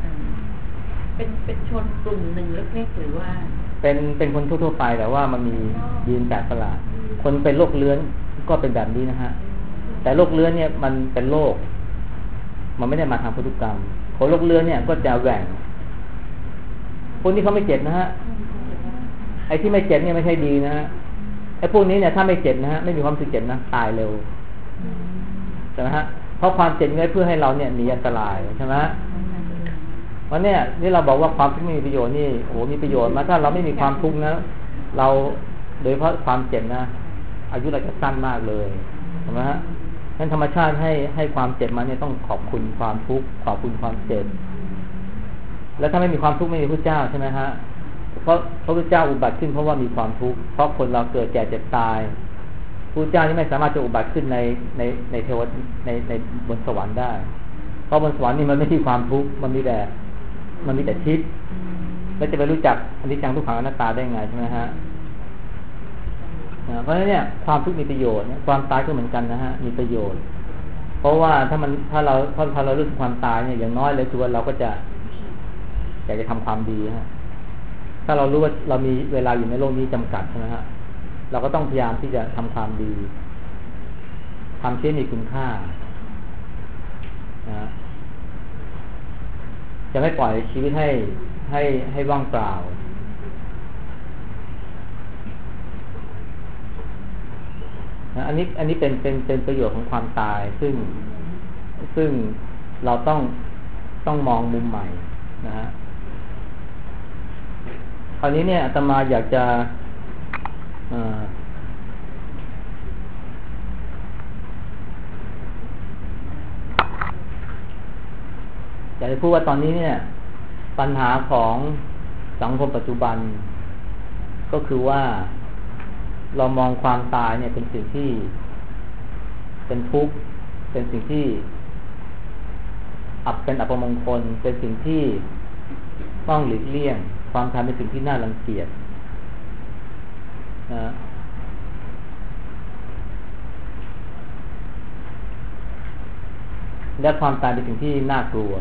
เป็นชนกลุ่มหนึ่งเล็กๆหรือว่าเป็นคนทั่วๆไปแต่ว่ามันมียีนแปลกประหลาดคนเป็นโรคเลื้อนก็เป็นแบบนี้นะฮะแต่โรคเลื้อนเนี่ยมันเป็นโรคมันไม่ได้มาทางพันธุกรรมคนโรคเลื้อนเนี่ยก็จะแหว่งคนที่เขาไม่เจ็บนะฮะไอ้ที่ไม่เจ็บเนี่ยไม่ใช่ดีนะฮะไอ้พวกนี้เนี่ยถ้าไม่เจ็บนะฮะไม่มีความรู้สึกเจ็บนะตายเร็วใช่ไหมฮะเพราะความเจ็บเนี่ยเพื่อให้เราเนี่ยหนีอันตรายใช่ไหมวันนี้นี่เราบอกว่าความทุกข์ไม่มีประโยชน์นี่โอ้มีประโยชน์มาถ้าเราไม่มีความทุกข์นะเราโดยเฉพาะความเจ็บนะอายุเราจะสั้นมากเลยใช่ไหมฮะงั้นธรรมชาติให้ความเจ็บมาเนี่ยต้องขอบคุณความทุกข์ขอบคุณความเจ็บแล้วถ้าไม่มีความทุกข์ไม่มีพระเจ้าใช่ไหมฮะเพราะพระพุทธเจ้าอุบัติขึ้นเพราะว่ามีความทุกข์เพราะคนเราเกิดแก่เจ็บตายพระเจ้านี่ไม่สามารถจะอุบัติขึ้นในเทวในบนสวรรค์ได้เพราะบนสวรรค์นี่มันไม่มีความทุกข์มันมีแต่ทิพย์แล้วจะไปรู้จักอนิจจังทุกขังอนัตตาได้ไงใช่ไหมฮะเพราะฉะนั้นเนี่ยความทุกข์มีประโยชน์ความตายก็เหมือนกันนะฮะมีประโยชน์เพราะว่าถ้าเรารู้สึกความตายเนี่ยอย่างน้อยเลยคือว่าเราก็จะอยากจะทำความดีฮะถ้าเรารู้ว่าเรามีเวลาอยู่ในโลกนี้จำกัดใช่ไหมฮะเราก็ต้องพยายามที่จะทำความดีทำเช่นมีคุณค่านะจะไม่ปล่อยชีวิตให้ว่างเปล่าอันนี้เป็นประโยชน์ของความตายซึ่งเราต้องมองมุมใหม่นะฮะคราวนี้เนี่ยอาตมาอยากจะพูดว่าตอนนี้เนี่ยปัญหาของสังคมปัจจุบันก็คือว่าเรามองความตายเนี่ยเป็นสิ่งที่เป็นทุกข์เป็นสิ่งที่เป็นอัปมงคลเป็นสิ่งที่ต้องหลีกเลี่ยงความตายเป็นสิ่งที่น่ารังเกียจนะและความตายเป็นสิ่งที่น่ากลัว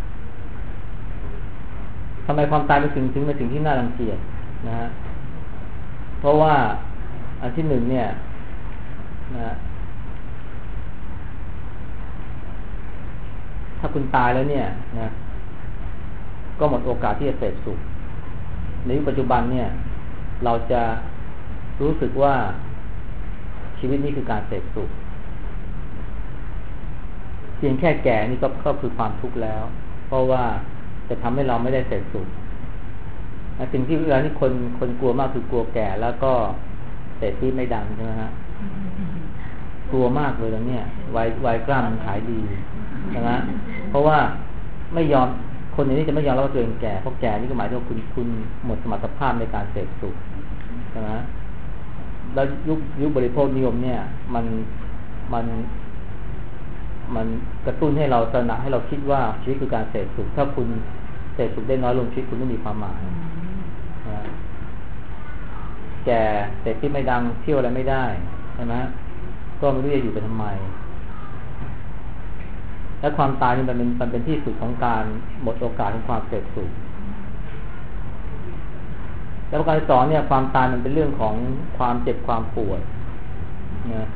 ทำไมความตายเป็นสิ่งเป็นสิ่งที่น่ารังเกียจนะฮะเพราะว่าอันที่หนึ่งเนี่ยนะถ้าคุณตายแล้วเนี่ยนะก็หมดโอกาสที่จะเสพสุขในยุคปัจจุบันเนี่ยเราจะรู้สึกว่าชีวิตนี้คือการเสพสุขเพียงแค่แก่นี่ก็คือความทุกข์แล้วเพราะว่าจะทำให้เราไม่ได้เสพสุขสิ่งที่เวลาที่คนกลัวมากคือกลัวแก่แล้วก็เศรษฐีไม่ดังใช่ไหมฮะกลัวมากเลยแล้วเนี่ยไวกล้ามมันขายดีใช่ไหมเพราะว่าไม่ยอมคนอย่างนี้จะไม่ยอมรับว่าตัวเองแก่เพราะแก่นี่ก็หมายถึงว่าคุณหมดสมรรถภาพในการเสพสุขใช่ไหมแล้วยุคบริโภคนิยมเนี่ยมันกระตุ้นให้เราตระหนักให้เราคิดว่าชีวิตคือการเสพสุขถ้าคุณเสพสุขได้น้อยลงชีวิตคุณไม่มีความหมายนะแก่เสพที่ไม่ดังเที่ยวอะไรไม่ได้ใช่ไหมก็ไม่รู้จะอยู่ไปทำไมและความตายนี่มันเป็นที่สุดของการหมดโอกาสของความเกิดสุขแล้วประการที่สองเนี่ยความตายมันเป็นเรื่องของความเจ็บความปวดนะ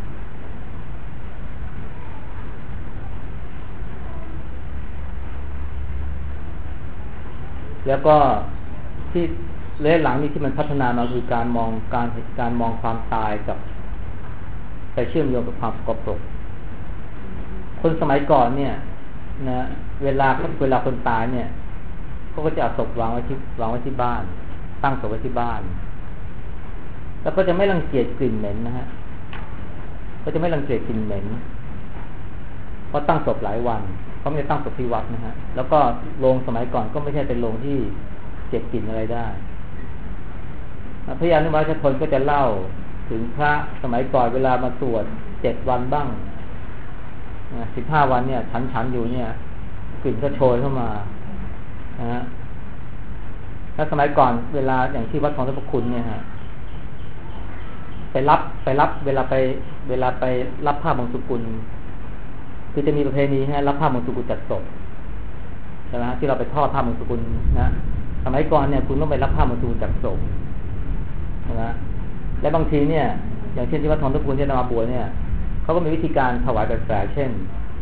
แล้วก็ที่เรื่องหลังนี้ที่มันพัฒนามาคือการมองความตายกับไปเชื่อมโยงกับความสกปรกคนสมัยก่อนเนี่ยนะเวลาคนตายเนี่ยเขาก็จะเอาศพวางไว้ที่บ้านตั้งศพไว้ที่บ้านแล้วก็จะไม่รังเกียจกลิ่นเหม็นนะฮะก็จะไม่รังเกียจกลิ่นเหม็นเพราะตั้งศพหลายวันเขาไม่ได้ตั้งศพที่วัดนะฮะแล้วก็โรงสมัยก่อนก็ไม่ใช่เป็นโรงที่เก็บกลิ่นอะไรได้พระยานุวัชพลก็จะเล่าถึงพระสมัยก่อนเวลามาสวด7 วันบ้าง15 วันเนี่ยฉันอยู่เนี่ยกลิ่นก็โชยเข้ามานะฮะแล้วสมัยก่อนเวลาอย่างที่วัดของพระคุณเนี่ยฮะไปรับเวลาไปรับผ้าบางสุกุลคือจะมีประเพณีฮะรับผ้าบางสุกุลจัดศพใช่ไหมฮะที่เราไปทอดผ้าบางสุกุลนะสมัยก่อนเนี่ยคุณต้องไปรับผ้าบางสุกุลจัดศพนะและบางทีเนี่ยอย่างเช่นที่วัดทองตะปูนที่นำมาบวชเนี่ยเขาก็มีวิธีการถวายแปลกๆเช่น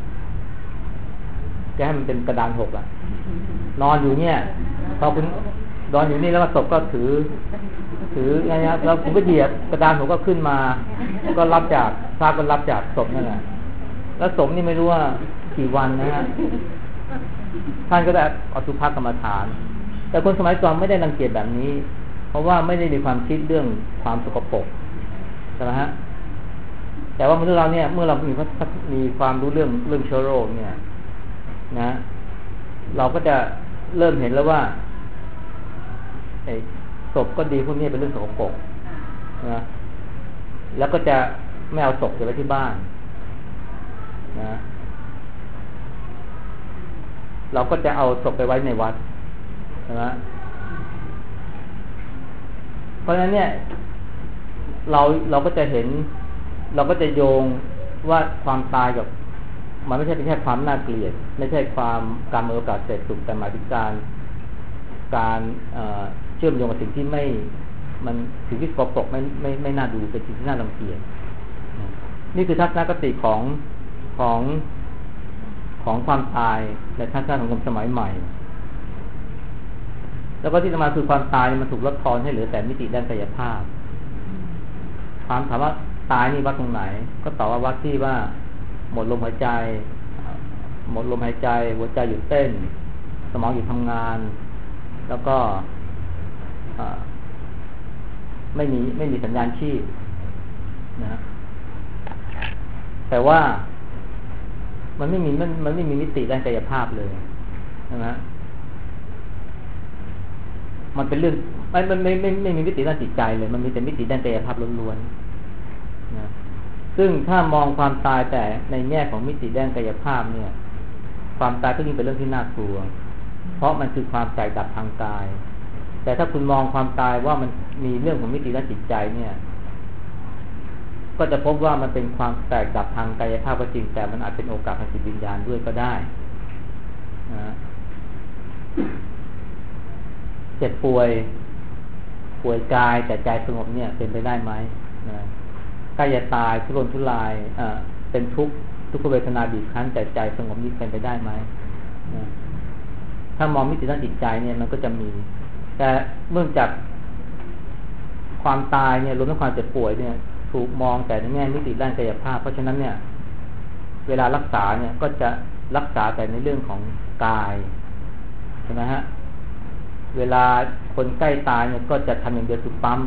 จะให้มันเป็นกระดาน6นอนอยู่เนี่ยพอคุณนอนอยู่นี่แล้วศพก็ถือไงนะแล้วคุณก็เหยียบกระดาน6ก็ขึ้นมาก็รับจากพระก็รับจากศพนั่นแหละแล้วศพนี่ไม่รู้ว่ากี่วันนะฮะท่านก็ได้อสุภกรรมฐานแต่คนสมัยก่อนไม่ได้รังเกียจแบบนี้เพราะว่าไม่ได้มีความคิดเรื่องความสกปรกใช่ไหมฮะแต่ว่ามนุษย์เราเนี่ยเมื่อเรามีความรู้เรื่องเชื้อโรคเนี่ยนะเราก็จะเริ่มเห็นแล้วว่าศพก็ดีพวกนี้เป็นเรื่องสกปรกนะแล้วก็จะไม่เอาศพเก็บไว้ที่บ้านนะเราก็จะเอาศพไปไว้ในวัดนะเพราะฉะนั้นเนี่ยเราก็จะเห็นเราก็จะโยงว่าความตายกับมันไม่ใช่เป็นแค่ความน่าเกลียดไม่ใช่การมีโอกาสเสพสุขแต่หมายถึงการเชื่อมโยงกับสิ่งที่สิ่งที่สกปรกไม่น่าดูเป็นสิ่งที่น่ารังเกียจนี่คือทัศนคติของความตายในทัศนะของคนสมัยใหม่แล้วก็ที่จะมาคือความตายมันถูกลดทอนให้เหลือแต่มิติด้านกายภาพถามว่าตายนี่วัดตรงไหนก็ตอบว่าวัดที่ว่าหมดลมหายใจหัวใจหยุดเต้นสมองหยุดทำงานแล้วก็ไม่มีสัญญาณชีพนะแต่ว่ามันไม่มีมิติด้านกายภาพเลยนะมันเป็นเรื่องมันไม่มีมิติด้านจิตใจเลยมันมีแต่มิติด้านกายภาพล้วนๆนะซึ่งถ้ามองความตายแต่ในแง่ของมิติด้านกายภาพเนี่ยความตายก็ยิ่งเป็นเรื่องที่น่ากลัวเพราะมันคือความแตกดับทางกายแต่ถ้าคุณมองความตายว่ามันมีเรื่องของมิติด้านจิตใจเนี่ยก็จะพบว่ามันเป็นความแตกดับทางกายภาพก็จริงแต่มันอาจเป็นโอกาสทางจิตวิญญาณด้วยก็ได้นะเจ็บป่วยกายแต่ใจสงบเนี่ยเป็นไปได้ไหมนะใกล้จะตายทุรนทุรายเป็นทุกขเวทนาบีบคั้นแต่ใจสงบนี่เป็นไปได้ไหมนะถ้ามองมิติด้านจิตใจเนี่ยมันก็จะมีแต่เนื่องจากความตายเนี่ยรวมทั้งความเจ็บป่วยเนี่ยถูกมองแต่ในแง่มิติด้านกายภาพเพราะฉะนั้นเนี่ยเวลารักษาเนี่ยก็จะรักษาแต่ในเรื่องของกายใช่ไหมฮะเวลาคนใกล้ตายเนี่ยก็จะทำอย่างเดียวคือปั๊ม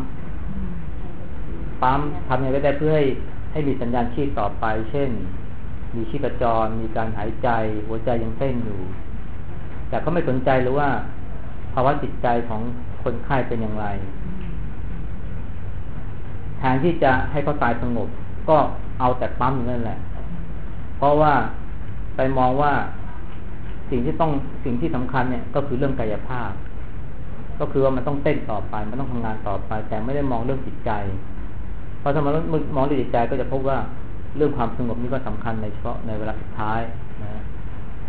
ทำอย่างไรได้เพื่อให้มีสัญญาณชีพต่อไปเช่นมีชีพจรมีการหายใจหัวใจยังเต้นอยู่แต่ก็ไม่สนใจหรือว่าภาวะจิตใจของคนไข้เป็นอย่างไรแทนที่จะให้เขาตายสงบก็เอาแต่ปั๊มอยู่นั่นแหละเพราะว่าไปมองว่าสิ่งที่สำคัญเนี่ยก็คือเรื่องกายภาพก็คือว่ามันต้องเต้นต่อไปมันต้องทำงานต่อไปแต่ไม่ได้มองเรื่องจิตใจเพราะถ้ามันมองเรื่องจิตใจก็จะพบว่าเรื่องความสงบนี่ก็สำคัญในเฉพาะในเวลาสุดท้ายนะ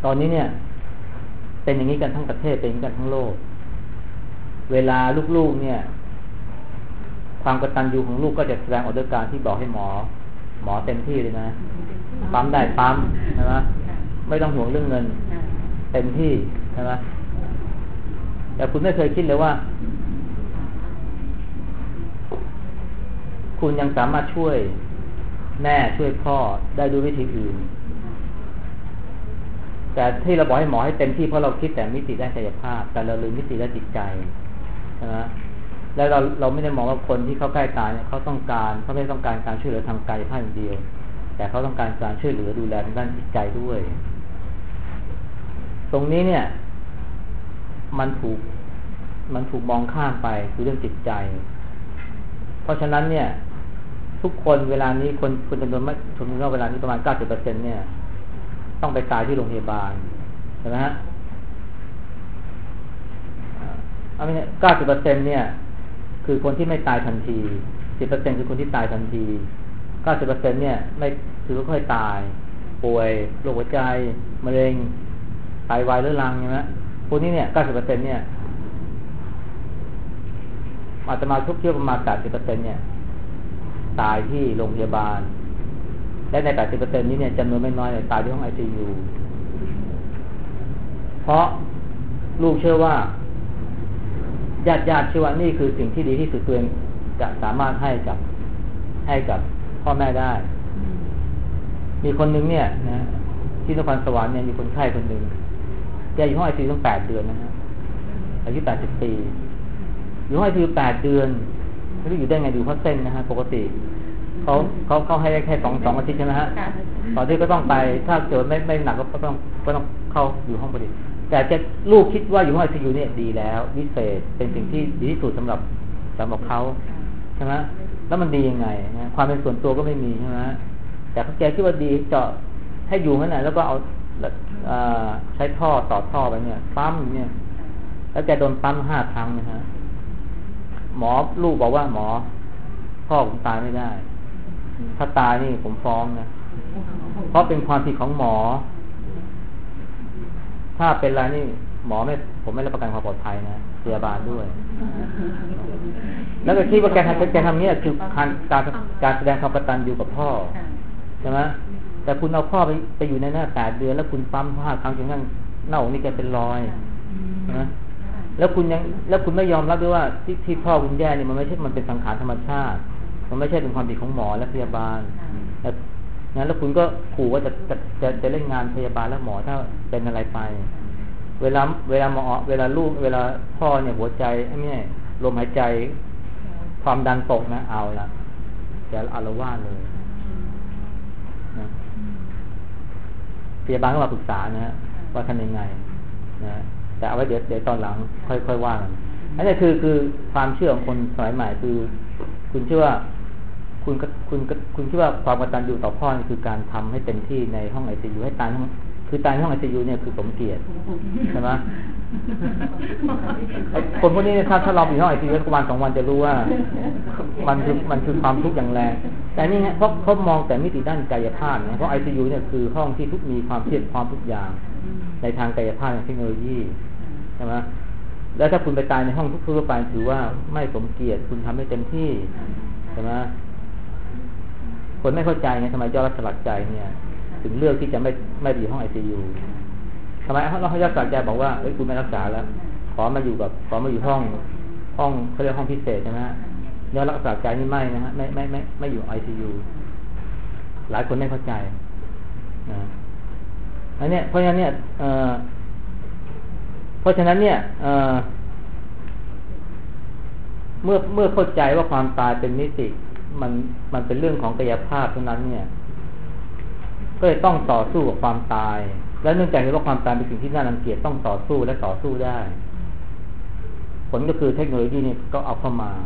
ตอนนี้เนี่ย เป็นอย่างนี้กันทั้งประเทศเป็นอย่างนี้กันทั้งโลกเวลาลูกๆเนี่ยความกตัญญูของลูกก็จะแสดงออกด้วยการที่บอกให้หมอเต็มที่เลยนะปั๊มได้ปั๊มใช่ไหมไม่ต้องห่วงเรื่องเงินเต็มที่ใช่ไหมแต่คุณไม่เคยคิดเลยว่าคุณยังสามารถช่วยแม่ช่วยพ่อได้ด้วยวิธีอื่นแต่ที่เราบอกให้หมอให้เต็มที่เพราะเราคิดแต่มิติด้านกายภาพแต่เราลืมมิติด้านจิตใจใช่ไหมแล้วเราไม่ได้มองว่าคนที่เข้าใกล้ตายเนี่ยเขาไม่ต้องการการช่วยเหลือทางกายภาพอย่างเดียวแต่เขาต้องการการช่วยเหลือดูแลทางด้านจิตใจด้วยตรงนี้เนี่ยมันถูกมองข้ามไปคือเรื่องจิตใจเพราะฉะนั้นเนี่ยทุกคนเวลานี้คนจำนวนมากสมมติว่าเวลานี้ประมาณ 90% เนี่ยต้องไปตายที่โรงพยาบาลใช่ไหมฮะ90% เนี่ยคือคนที่ไม่ตายทันที 10% คือคนที่ตายทันที 90% เนี่ยไม่คือค่อยตายป่วยโรคหัวใจมะเร็งไตวายเรื้อรังใช่ไหมพวกนี้เนี่ย 90% เนี่ยอาตมาทุกเที่ยวประมาณ 80% เนี่ยตายที่โรงพยาบาลและใน 80% นี้เนี่ยจำนวนไม่น้อยเลยตายที่ห้อง ICU เพราะลูกเชื่อว่าญาติเชื่อว่านี่คือสิ่งที่ดีที่สุดตัวเองจะสามารถให้กับพ่อแม่ได้มีคนนึงเนี่ยนะที่นครสวรรค์เนี่ยมีคนไข้คนนึงแกอยู่ห้อง ICU ตั้ง8 เดือนนะฮะอายุ80 ปีอยู่ห้อง ICU 8 เดือนไม่รู้อยู่ได้ไงดูเพราะเส้นนะฮะปกติเขาให้แค่2 อาทิตย์ใช่ไหมฮะตอนที่ก็ต้องไปถ้าเกิดไม่หนักก็ต้องเข้าอยู่ห้องพอดีแต่ลูกคิดว่าอยู่ห้อง ICU เนี่ยดีแล้ววิเศษเป็นสิ่งที่ดีที่สุดสำหรับเขาใช่ไหมแล้วมันดียังไงนะความเป็นส่วนตัวก็ไม่มีใช่ไหมแต่แกคิดว่าดีเจาะให้อยู่นั่นแหละแล้วก็เอาใช้ท่อต่อท่อไปเนี่ยปั๊มเนี่ยแล้วแกโดนปั๊ม5 ครั้งนะฮะหมอลูกบอกว่าหมอพ่อผมตายไม่ได้ถ้าตายนี่ผมฟ้องนะเพราะเป็นความผิดของหมอถ้าเป็นอะไรนี่หมอผมไม่รับประกันความปลอดภัยนะพยาบาลด้วยแล้วก็คิดว่าแกทำเนี่ยคือการแสดงความกตัญญูกับพ่อใช่ไหมแต่คุณเอาพ่อไปอยู่ในหน้า8 เดือนแล้วคุณปั๊ม5 ครั้งจนกระทั่งเน่านี่แกเป็นรอยนะแล้วคุณไม่ยอมรับด้วยว่าที่พ่อคุณแย่นี่มันไม่ใช่มันเป็นสังขารธรรมชาติมันไม่ใช่เป็นความผิดของหมอและพยาบาลแล้วคุณก็ขู่ว่าจะเล่นงานพยาบาลและหมอถ้าเป็นอะไรไปเวลาหมอเวลาลูกเวลาพ่อเนี่ยหัวใจไม่ลมหายใจความดันตกนะเอาละจะอาละวาดเลยนะพยาบาลก็มาปรึกษานะว่าทำยังไงนะแต่เอาไว้เดี๋ยวตอนหลังค่อยว่ากันอันนี้คือความเชื่อของคนสมัยใหม่คือคุณเชื่อว่าคุณคิดว่าความกตัญญูต่อพ่อนี่คือการทำให้เต็มที่ในห้อง ICU ให้ตายคือตายในห้อง ICU เนี่ยคือสมเกียรติใช่ไหมคนพวกนี้ถ้าเราอยู่ห้อง ICU ประมาณ2 วันจะรู้ว่ามันคือความทุกข์อย่างแรงแต่นี่ฮะเพราะเขามองแต่มิติด้านกายภาพนะเพราะ ICU เนี่ยคือห้องที่มีความเพียรพร้อมทุกอย่างในทางกายภาพในเทคโนโลยีใช่ไหมแล้วถ้าคุณไปตายในห้องทั่วไปถือว่าไม่สมเกียรติคุณทำให้เต็มที่ใช่ไหมคนไม่เข้าใจไงทำไมยอดรักสลักใจเนี่ยถึงเลือกที่จะไม่อยู่ห้อง ICU ทำไมเราให้ยอดสลักใจบอกว่าเอ้ยคุณไม่รักษาแล้วขอมาอยู่ห้องเขาเรียกห้องพิเศษใช่ไหมยอดรักสลักใจนี่ไม่นะฮะไม่อยู่ ICU หลายคนไม่เข้าใจนะอันนี้เพราะฉะนั้นเนี่ยเมื่อเข้าใจว่าความตายเป็นมิติมันเป็นเรื่องของกายภาพเท่านั้นเนี่ยก็เลยต้องต่อสู้กับความตายและเนื่องจากว่าความตายเป็นสิ่งที่น่ารังเกียจต้องต่อสู้และต่อสู้ได้ผลก็คือเทคโนโลยีนี่ก็เอาเข้ามา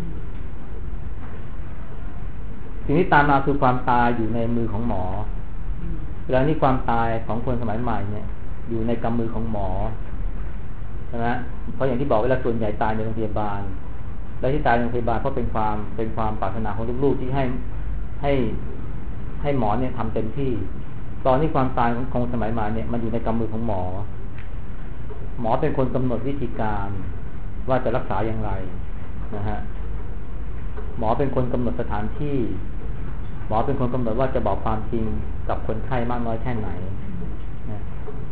สิ่งที่ตามมาคือความตายอยู่ในมือของหมอแล้วนี่ความตายของคนสมัยใหม่เนี่ยอยู่ในกำมือของหมอใช่ไหมเพราะอย่างที่บอกเวลาส่วนใหญ่ตายในโรงพยาบาลและที่ตายในโรงพยาบาลเพราะเป็นความปรารถนาของลูกๆที่ให้หมอเนี่ยทำเต็มที่ตอนนี้ความตายของสมัยใหม่เนี่ยมันอยู่ในกำมือของหมอเป็นคนกำหนดวิธีการว่าจะรักษาอย่างไรนะฮะหมอเป็นคนกำหนดสถานที่หมอเป็นคนกำหนดว่าจะบอกความจริงกับคนไข้มากน้อยแค่ไหนนะ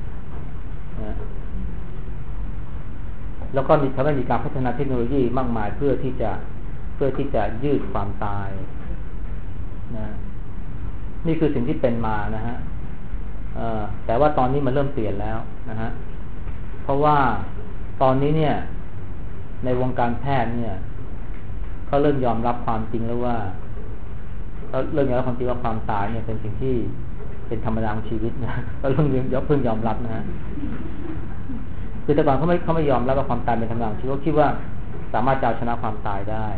แล้วก็มีการพัฒนาเทคโนโลยีมากมายเพื่อที่จะยืดความตายนะนี่คือสิ่งที่เป็นมานะฮะแต่ว่าตอนนี้มันเริ่มเปลี่ยนแล้วนะฮะเพราะว่าตอนนี้เนี่ยในวงการแพทย์เนี่ยเขาเริ่มยอมรับความจริงแล้วว่าเริ่มยอมรับความจริงว่าความตายเนี่ยเป็นสิ่งที่เป็นธรรมดาของชีวิตนะก็เพิ่งยอมรับนะฮะคือแต่ก่อนเขาไม่ยอมรับว่าความตายเป็นธรรมดาของชีวิตเขาคิดว่าสามารถจะเอาชนะความตายได้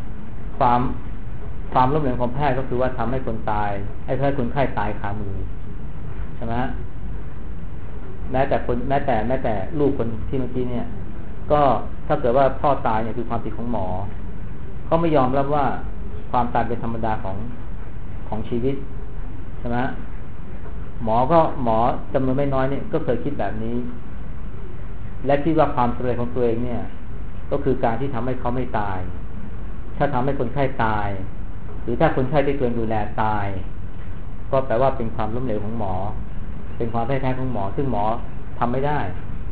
ความล้มเหลวของแพทย์ก็คือว่าทำให้คนตายให้คนไข้ตายคามือใช่ไหมแม้แต่ลูกคนที่เมื่อกี้เนี่ยก็ถ้าเกิดว่าพ่อตายเนี่ยคือความผิดของหมอเขาไม่ยอมรับว่าความตายเป็นธรรมดาของชีวิตใช่ไหมหมอจำนวนไม่น้อยเนี่ยก็เคยคิดแบบนี้และคิดว่าความสำเร็จของตัวเองเนี่ยก็คือการที่ทำให้เขาไม่ตายถ้าทำให้คนไข้ตายหรือถ้าคนไข้ที่ตัวเองดูแลตายก็แปลว่าเป็นความล้มเหลวของหมอเป็นความแพ้ของหมอซึ่งหมอทำไม่ได้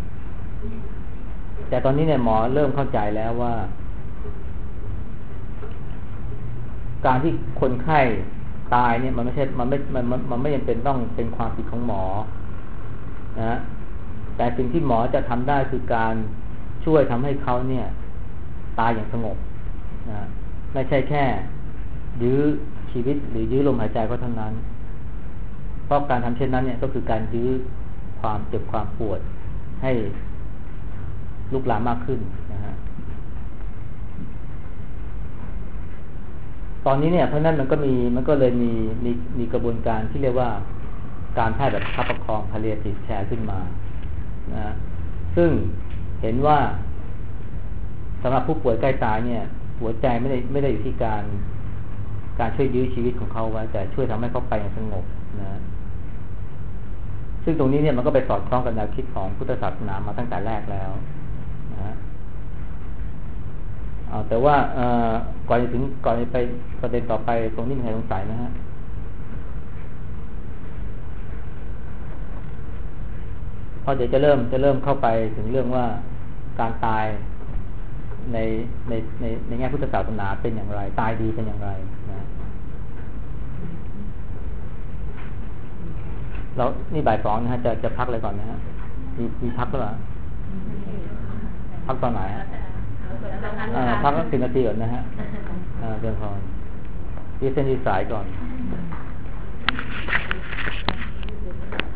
แต่ตอนนี้เนี่ยหมอเริ่มเข้าใจแล้วว่าการที่คนไข้ตายเนี่ยมันไม่จำเป็นต้องเป็นความผิดของหมอนะแต่สิ่งที่หมอจะทำได้คือการช่วยทำให้เขาเนี่ยตายอย่างสงบนะไม่ใช่แค่ยื้อชีวิตหรือยื้อลมหายใจก็เท่านั้นเพราะการทำเช่นนั้นเนี่ยก็คือการยื้อความเจ็บความปวดให้ลุกลามมากขึ้นนะฮะตอนนี้เนี่ยเพราะนั้นมันก็เลยมีกระบวนการที่เรียกว่าการแพทย์แบบคับประคอง palliative care ขึ้นมานะซึ่งเห็นว่าสำหรับผู้ป่วยใกล้ตายเนี่ยหัวใจไม่ได้อยู่ที่การช่วยยื้อชีวิตของเขาไว้แต่ช่วยทำให้เขาไปอย่างสงบนะซึ่งตรงนี้เนี่ยมันก็ไปสอดคล้องกับแนวคิดของพุทธศาสนามาตั้งแต่แรกแล้วนะแต่ว่าก่อนจะไปประเด็นต่อไปตรงนี้มีใครสงสัยนะฮะพอเดี๋ยวจะเริ่มเข้าไปถึงเรื่องว่าการตายในแง่พุทธศาสนาเป็นอย่างไรตายดีเป็นอย่างไรนะแล้วนี่บ่าย2นะฮะจะพักอะไรก่อนนะฮะมีพักหรือเปล่าพักตอนไหนฮะพัก10 นาทีก่อนนะฮะเดินพรยืดเส้นยืดสายก่อน